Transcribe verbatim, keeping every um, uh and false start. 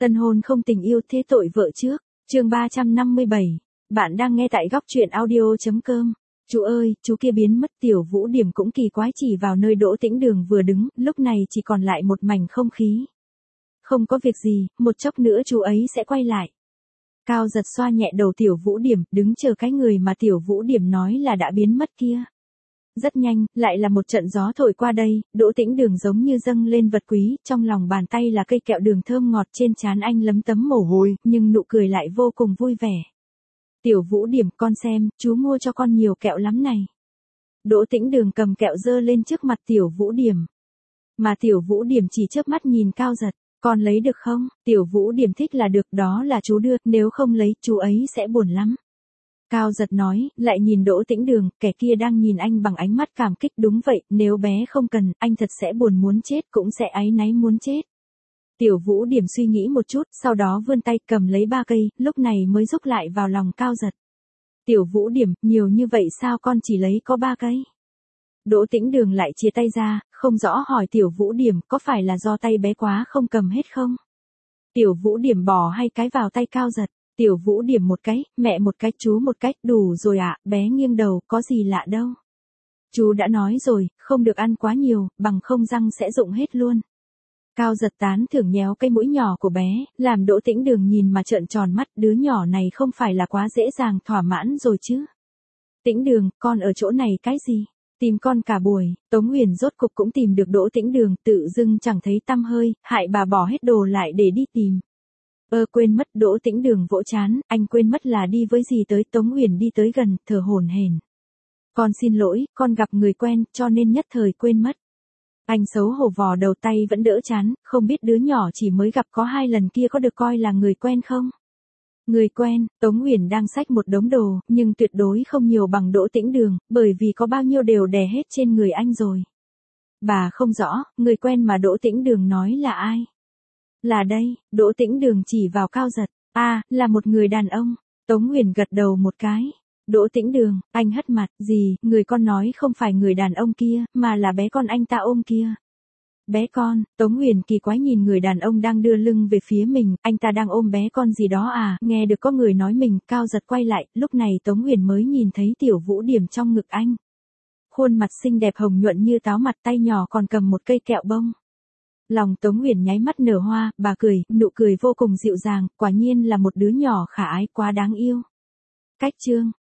Tân hôn không tình yêu thế tội vợ trước, chương ba trăm năm mươi bảy. Bạn đang nghe tại góc truyện audio chấm com. Chú ơi, chú kia biến mất. Tiểu Vũ Điểm cũng kỳ quái chỉ vào nơi Đỗ Tĩnh Đường vừa đứng, lúc này chỉ còn lại một mảnh không khí. Không có việc gì, một chốc nữa chú ấy sẽ quay lại. Cao Giật xoa nhẹ đầu Tiểu Vũ Điểm, đứng chờ cái người mà Tiểu Vũ Điểm nói là đã biến mất kia. Rất nhanh, lại là một trận gió thổi qua đây, Đỗ Tĩnh Đường giống như dâng lên vật quý, trong lòng bàn tay là cây kẹo đường thơm ngọt, trên trán anh lấm tấm mồ hôi, nhưng nụ cười lại vô cùng vui vẻ. Tiểu Vũ Điểm, con xem, chú mua cho con nhiều kẹo lắm này. Đỗ Tĩnh Đường cầm kẹo dơ lên trước mặt Tiểu Vũ Điểm. Mà Tiểu Vũ Điểm chỉ chớp mắt nhìn Cao Giật, con lấy được không? Tiểu Vũ Điểm thích là được, đó là chú đưa, nếu không lấy, chú ấy sẽ buồn lắm. Cao Giật nói, lại nhìn Đỗ Tĩnh Đường, kẻ kia đang nhìn anh bằng ánh mắt cảm kích. Đúng vậy, nếu bé không cần, anh thật sẽ buồn muốn chết, cũng sẽ áy náy muốn chết. Tiểu Vũ Điểm suy nghĩ một chút, sau đó vươn tay cầm lấy ba cây, lúc này mới rúc lại vào lòng Cao Giật. Tiểu Vũ Điểm, nhiều như vậy sao con chỉ lấy có ba cây? Đỗ Tĩnh Đường lại chia tay ra, không rõ hỏi Tiểu Vũ Điểm, có phải là do tay bé quá không cầm hết không? Tiểu Vũ Điểm bỏ hai cái vào tay Cao Giật. Tiểu Vũ Điểm một cái, mẹ một cái, chú một cái, đủ rồi ạ. Bé nghiêng đầu, có gì lạ đâu. Chú đã nói rồi, không được ăn quá nhiều, bằng không răng sẽ rụng hết luôn. Cao Giật tán thưởng nhéo cái mũi nhỏ của bé, làm Đỗ Tĩnh Đường nhìn mà trợn tròn mắt, đứa nhỏ này không phải là quá dễ dàng thỏa mãn rồi chứ. Tĩnh Đường, con ở chỗ này cái gì? Tìm con cả buổi, Tống Huyền rốt cục cũng tìm được Đỗ Tĩnh Đường, tự dưng chẳng thấy tăm hơi, hại bà bỏ hết đồ lại để đi tìm. Ơ quên mất. Đỗ Tĩnh Đường vỗ chán, anh quên mất là đi với gì tới. Tống Huyền đi tới gần, thở hổn hển. Con xin lỗi, con gặp người quen, cho nên nhất thời quên mất. Anh xấu hổ vò đầu, tay vẫn đỡ chán, không biết đứa nhỏ chỉ mới gặp có hai lần kia có được coi là người quen không? Người quen. Tống Huyền đang xách một đống đồ, nhưng tuyệt đối không nhiều bằng Đỗ Tĩnh Đường, bởi vì có bao nhiêu đều đè hết trên người anh rồi. Bà không rõ, người quen mà Đỗ Tĩnh Đường nói là ai? Là đây. Đỗ Tĩnh Đường chỉ vào Cao Giật. A, à, là một người đàn ông. Tống Huyền gật đầu một cái. Đỗ Tĩnh Đường, anh hất mặt, gì, người con nói không phải người đàn ông kia, mà là bé con anh ta ôm kia. Bé con. Tống Huyền kỳ quái nhìn người đàn ông đang đưa lưng về phía mình, anh ta đang ôm bé con gì đó à? Nghe được có người nói mình, Cao Giật quay lại, lúc này Tống Huyền mới nhìn thấy Tiểu Vũ Điểm trong ngực anh. Khuôn mặt xinh đẹp hồng nhuận như táo, mặt tay nhỏ còn cầm một cây kẹo bông. Lòng Tống Huyền nháy mắt nở hoa, bà cười, nụ cười vô cùng dịu dàng, quả nhiên là một đứa nhỏ khả ái quá đáng yêu. Cách chương